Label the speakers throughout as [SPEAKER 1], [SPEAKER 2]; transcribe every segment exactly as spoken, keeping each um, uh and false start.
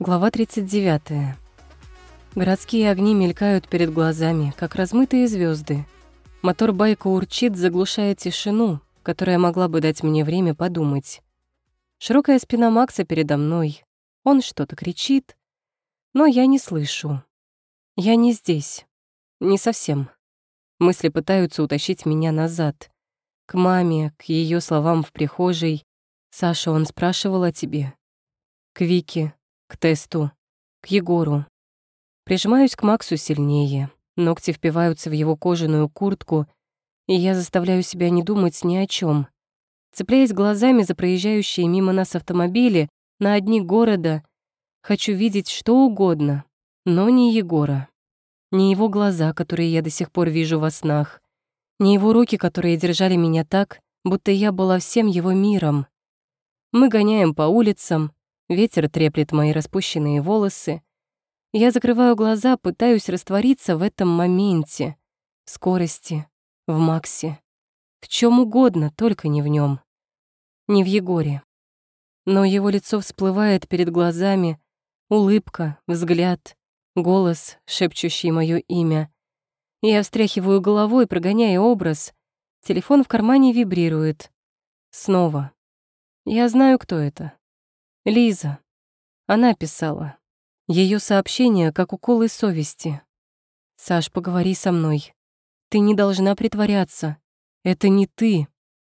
[SPEAKER 1] Глава тридцать девятая. Городские огни мелькают перед глазами, как размытые звезды. Мотор байка урчит, заглушая тишину, которая могла бы дать мне время подумать. Широкая спина Макса передо мной. Он что-то кричит, но я не слышу. Я не здесь. Не совсем. Мысли пытаются утащить меня назад. К маме, к ее словам в прихожей. «Саша, он спрашивал о тебе». К Вике, к тесту, к Егору. Прижимаюсь к Максу сильнее. Ногти впиваются в его кожаную куртку, и я заставляю себя не думать ни о чем. Цепляясь глазами за проезжающие мимо нас автомобили, на огни города, хочу видеть что угодно, но не Егора. Не его глаза, которые я до сих пор вижу во снах, не его руки, которые держали меня так, будто я была всем его миром. Мы гоняем по улицам, ветер треплет мои распущенные волосы. Я закрываю глаза, пытаюсь раствориться в этом моменте, в скорости, в Максе, в чем угодно, только не в нем, не в Егоре. Но его лицо всплывает перед глазами, улыбка, взгляд, голос, шепчущий моё имя. Я встряхиваю головой, прогоняя образ. Телефон в кармане вибрирует. Снова. Я знаю, кто это. Лиза. Она писала. Её сообщение как уколы совести. «Саш, поговори со мной. Ты не должна притворяться. Это не ты».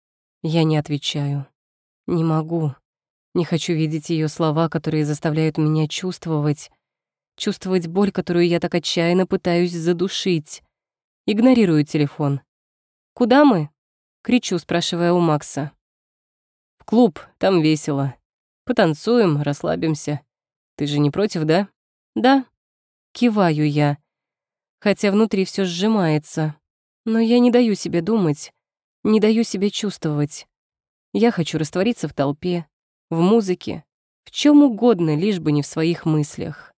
[SPEAKER 1] Я не отвечаю. Не могу. Не хочу видеть её слова, которые заставляют меня чувствовать. Чувствовать боль, которую я так отчаянно пытаюсь задушить. Игнорирую телефон. «Куда мы?» — кричу, спрашивая у Макса. «В клуб, там весело. Потанцуем, расслабимся. Ты же не против, да?» «Да». Киваю я, хотя внутри всё сжимается. Но я не даю себе думать, не даю себе чувствовать. Я хочу раствориться в толпе, в музыке, в чём угодно, лишь бы не в своих мыслях.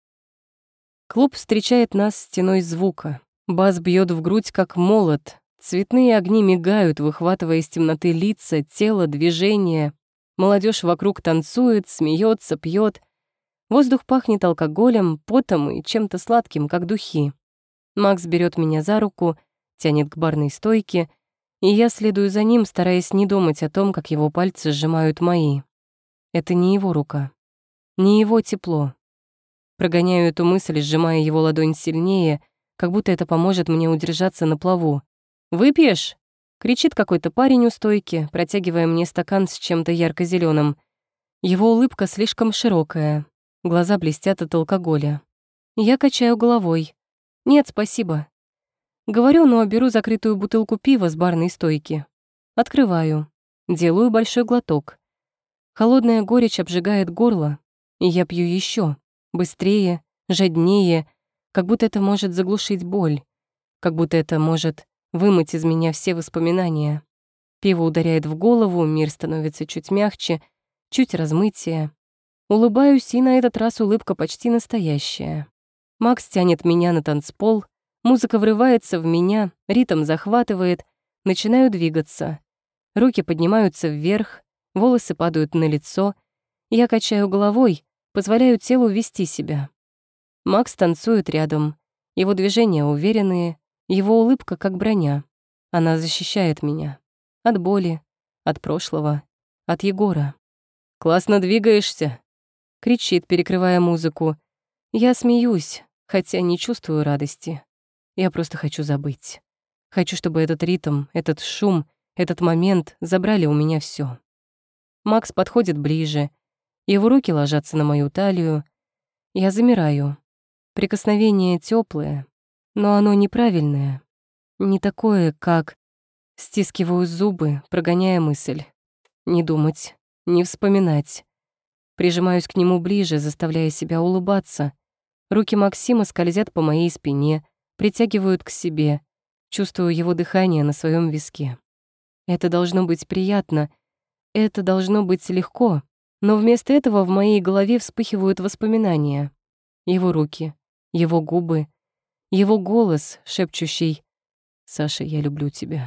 [SPEAKER 1] Клуб встречает нас стеной звука. Бас бьёт в грудь, как молот. Цветные огни мигают, выхватывая из темноты лица, тело, движения. Молодежь вокруг танцует, смеется, пьет. Воздух пахнет алкоголем, потом и чем-то сладким, как духи. Макс берет меня за руку, тянет к барной стойке, и я следую за ним, стараясь не думать о том, как его пальцы сжимают мои. Это не его рука, не его тепло. Прогоняю эту мысль, сжимая его ладонь сильнее, как будто это поможет мне удержаться на плаву. «Выпьешь?» — кричит какой-то парень у стойки, протягивая мне стакан с чем-то ярко-зелёным. Его улыбка слишком широкая, глаза блестят от алкоголя. Я качаю головой. «Нет, спасибо». Говорю, но беру закрытую бутылку пива с барной стойки. Открываю. Делаю большой глоток. Холодная горечь обжигает горло, и я пью еще, быстрее, жаднее, как будто это может заглушить боль, как будто это может вымыть из меня все воспоминания. Пиво ударяет в голову, мир становится чуть мягче, чуть размытие. Улыбаюсь, и на этот раз улыбка почти настоящая. Макс тянет меня на танцпол, музыка врывается в меня, ритм захватывает, начинаю двигаться. Руки поднимаются вверх, волосы падают на лицо. Я качаю головой, позволяю телу вести себя. Макс танцует рядом. Его движения уверенные, его улыбка как броня. Она защищает меня. От боли, от прошлого, от Егора. «Классно двигаешься», — кричит, перекрывая музыку. Я смеюсь, хотя не чувствую радости. Я просто хочу забыть. Хочу, чтобы этот ритм, этот шум, этот момент забрали у меня всё. Макс подходит ближе. Его руки ложатся на мою талию. Я замираю. Прикосновение тёплое, но оно неправильное. Не такое, как... Стискиваю зубы, прогоняя мысль. Не думать, не вспоминать. Прижимаюсь к нему ближе, заставляя себя улыбаться. Руки Максима скользят по моей спине, притягивают к себе. Чувствую его дыхание на своем виске. Это должно быть приятно, это должно быть легко, но вместо этого в моей голове вспыхивают воспоминания. Его руки, его губы, его голос, шепчущий «Саша, я люблю тебя».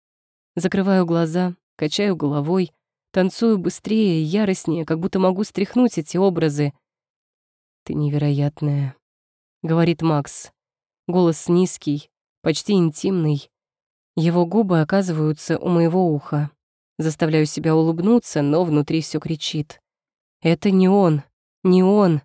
[SPEAKER 1] Закрываю глаза, качаю головой, танцую быстрее и яростнее, как будто могу стряхнуть эти образы. «Ты невероятная», — говорит Макс. Голос низкий, почти интимный. Его губы оказываются у моего уха. Заставляю себя улыбнуться, но внутри все кричит. Это не он, не он.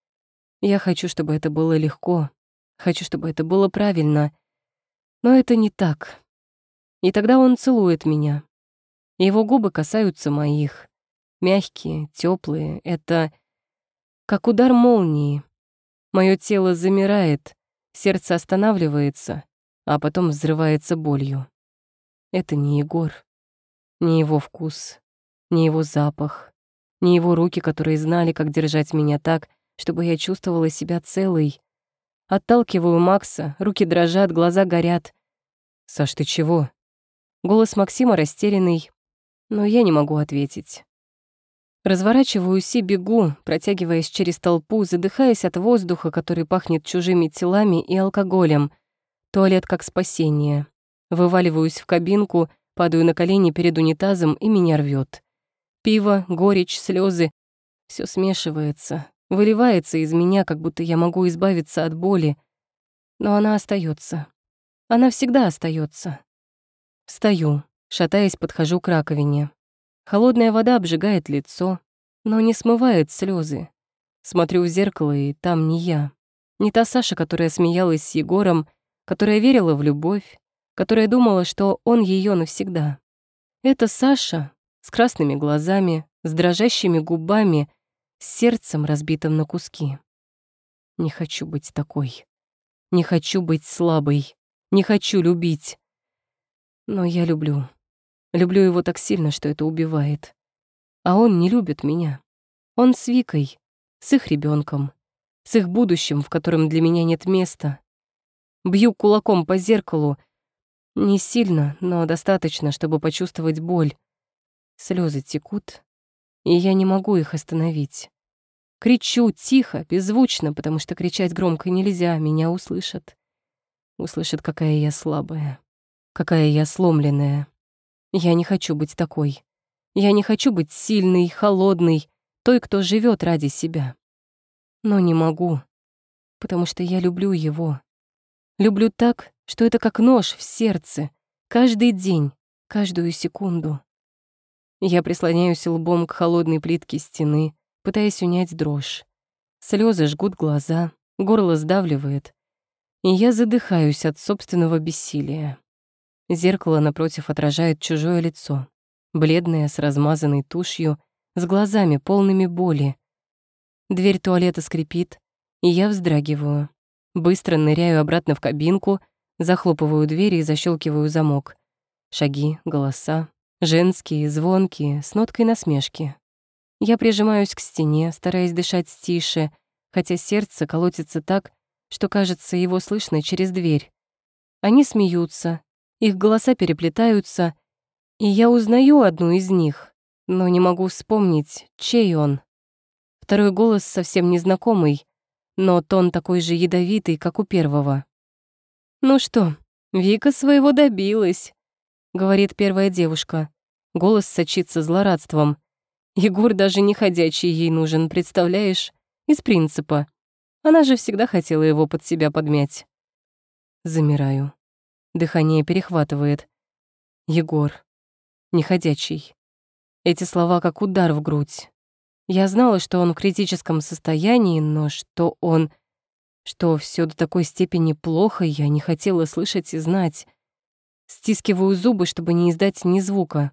[SPEAKER 1] Я хочу, чтобы это было легко. Хочу, чтобы это было правильно. Но это не так. И тогда он целует меня. Его губы касаются моих. Мягкие, теплые. Это как удар молнии. Моё тело замирает, сердце останавливается, а потом взрывается болью. Это не Егор. Не его вкус, не его запах, не его руки, которые знали, как держать меня так, чтобы я чувствовала себя целой. Отталкиваю Макса, руки дрожат, глаза горят. «Саш, ты чего?» Голос Максима растерянный, но я не могу ответить. Разворачиваюсь и бегу, протягиваясь через толпу, задыхаясь от воздуха, который пахнет чужими телами и алкоголем. Туалет как спасение. Вываливаюсь в кабинку, падаю на колени перед унитазом, и меня рвёт. Пиво, горечь, слёзы — всё смешивается, выливается из меня, как будто я могу избавиться от боли. Но она остаётся. Она всегда остаётся. Встаю, шатаясь, подхожу к раковине. Холодная вода обжигает лицо, но не смывает слёзы. Смотрю в зеркало, и там не я. Не та Саша, которая смеялась с Егором, которая верила в любовь, которая думала, что он её навсегда. Это Саша с красными глазами, с дрожащими губами, с сердцем, разбитым на куски. Не хочу быть такой. Не хочу быть слабой. Не хочу любить. Но я люблю. Люблю его так сильно, что это убивает. А он не любит меня. Он с Викой, с их ребёнком, с их будущим, в котором для меня нет места. Бью кулаком по зеркалу. Не сильно, но достаточно, чтобы почувствовать боль. Слёзы текут, и я не могу их остановить. Кричу тихо, беззвучно, потому что кричать громко нельзя, меня услышат. Услышат, какая я слабая, какая я сломленная. Я не хочу быть такой. Я не хочу быть сильной, холодной, той, кто живёт ради себя. Но не могу, потому что я люблю его. Люблю так, что это как нож в сердце, каждый день, каждую секунду. Я прислоняюсь лбом к холодной плитке стены, пытаясь унять дрожь. Слёзы жгут глаза, горло сдавливает, и я задыхаюсь от собственного бессилия. Зеркало напротив отражает чужое лицо, бледное, с размазанной тушью, с глазами, полными боли. Дверь туалета скрипит, и я вздрагиваю. Быстро ныряю обратно в кабинку, захлопываю дверь и защелкиваю замок. Шаги, голоса, женские, звонкие, с ноткой насмешки. Я прижимаюсь к стене, стараясь дышать тише, хотя сердце колотится так, что, кажется, его слышно через дверь. Они смеются, их голоса переплетаются, и я узнаю одну из них, но не могу вспомнить, чей он. Второй голос совсем незнакомый, но тон такой же ядовитый, как у первого. «Ну что, Вика своего добилась», — говорит первая девушка. Голос сочится злорадством. Егор даже не ходячий ей нужен, представляешь? Из принципа. Она же всегда хотела его под себя подмять. Замираю. Дыхание перехватывает. Егор. Неходячий. Эти слова как удар в грудь. Я знала, что он в критическом состоянии, но что он... Что всё до такой степени плохо, я не хотела слышать и знать. Стискиваю зубы, чтобы не издать ни звука.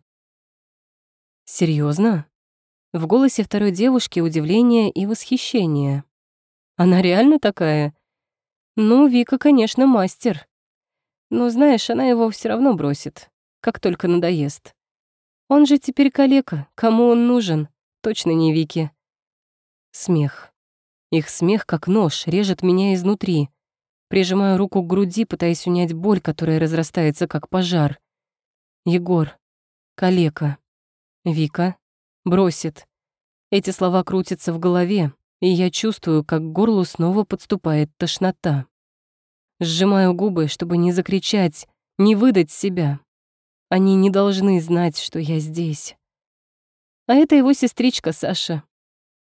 [SPEAKER 1] Серьёзно? В голосе второй девушки удивление и восхищение. Она реально такая? Ну, Вика, конечно, мастер. Но, знаешь, она его всё равно бросит, как только надоест. Он же теперь калека, кому он нужен? Точно не Вике. Смех. Их смех, как нож, режет меня изнутри. Прижимаю руку к груди, пытаясь унять боль, которая разрастается, как пожар. Егор. Калека. Вика. Бросит. Эти слова крутятся в голове, и я чувствую, как к горлу снова подступает тошнота. Сжимаю губы, чтобы не закричать, не выдать себя. Они не должны знать, что я здесь. А это его сестричка Саша.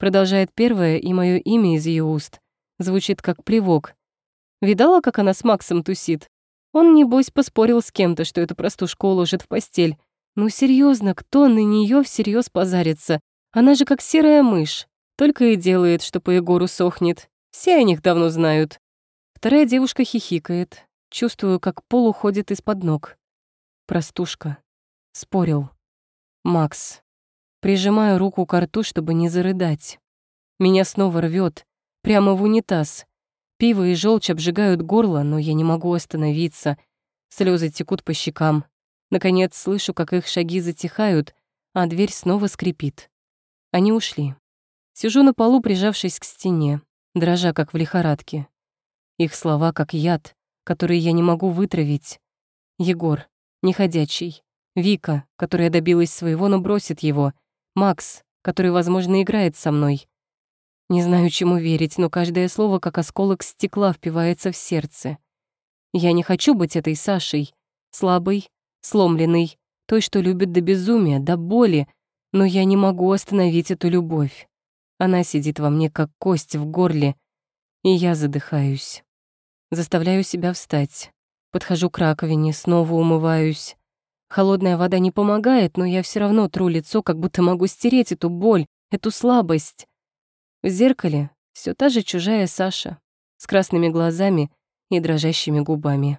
[SPEAKER 1] Продолжает первое, и мое имя из ее уст звучит как плевок. Видала, как она с Максом тусит? Он, небось, поспорил с кем-то, что эту простушку уложит в постель. Ну серьезно, кто на нее всерьез позарится? Она же как серая мышь. Только и делает, что по Егору сохнет. Все о них давно знают. Вторая девушка хихикает. Чувствую, как пол уходит из-под ног. Простушка. Спорил. Макс. Прижимаю руку к рту, чтобы не зарыдать. Меня снова рвет, прямо в унитаз. Пиво и желчь обжигают горло, но я не могу остановиться. Слезы текут по щекам. Наконец слышу, как их шаги затихают, а дверь снова скрипит. Они ушли. Сижу на полу, прижавшись к стене, дрожа, как в лихорадке. Их слова как яд, который я не могу вытравить. Егор, неходячий. Вика, которая добилась своего, но бросит его. Макс, который, возможно, играет со мной. Не знаю, чему верить, но каждое слово, как осколок стекла, впивается в сердце. Я не хочу быть этой Сашей, слабой, сломленной, той, что любит до безумия, до боли, но я не могу остановить эту любовь. Она сидит во мне, как кость в горле, и я задыхаюсь. Заставляю себя встать. Подхожу к раковине, снова умываюсь. Холодная вода не помогает, но я все равно тру лицо, как будто могу стереть эту боль, эту слабость. В зеркале все та же чужая Саша, с красными глазами и дрожащими губами.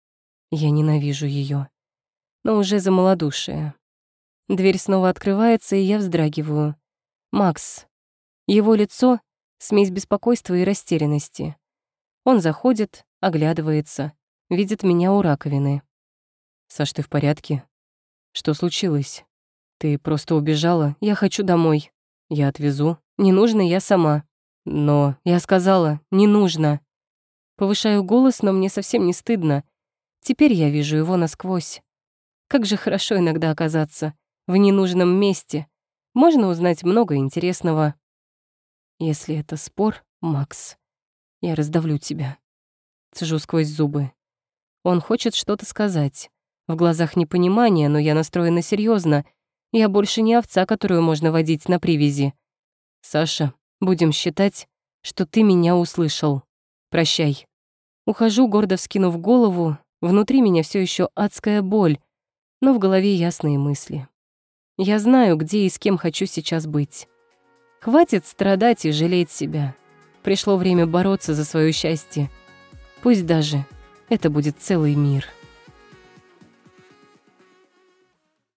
[SPEAKER 1] Я ненавижу ее, но уже за малодушие. Дверь снова открывается, и я вздрагиваю. Макс. Его лицо — смесь беспокойства и растерянности. Он заходит, оглядывается, видит меня у раковины. «Саш, ты в порядке? Что случилось? Ты просто убежала? Я хочу домой. Я отвезу. Не нужно, я сама. Но я сказала, не нужно». Повышаю голос, но мне совсем не стыдно. Теперь я вижу его насквозь. Как же хорошо иногда оказаться в ненужном месте. Можно узнать много интересного. Если это спор, Макс, я раздавлю тебя. Цежу сквозь зубы. Он хочет что-то сказать. В глазах непонимание, но я настроена серьезно. Я больше не овца, которую можно водить на привязи. Саша, будем считать, что ты меня услышал. Прощай. Ухожу, гордо вскинув голову. Внутри меня все еще адская боль, но в голове ясные мысли. Я знаю, где и с кем хочу сейчас быть. Хватит страдать и жалеть себя. Пришло время бороться за свое счастье. Пусть даже это будет целый мир.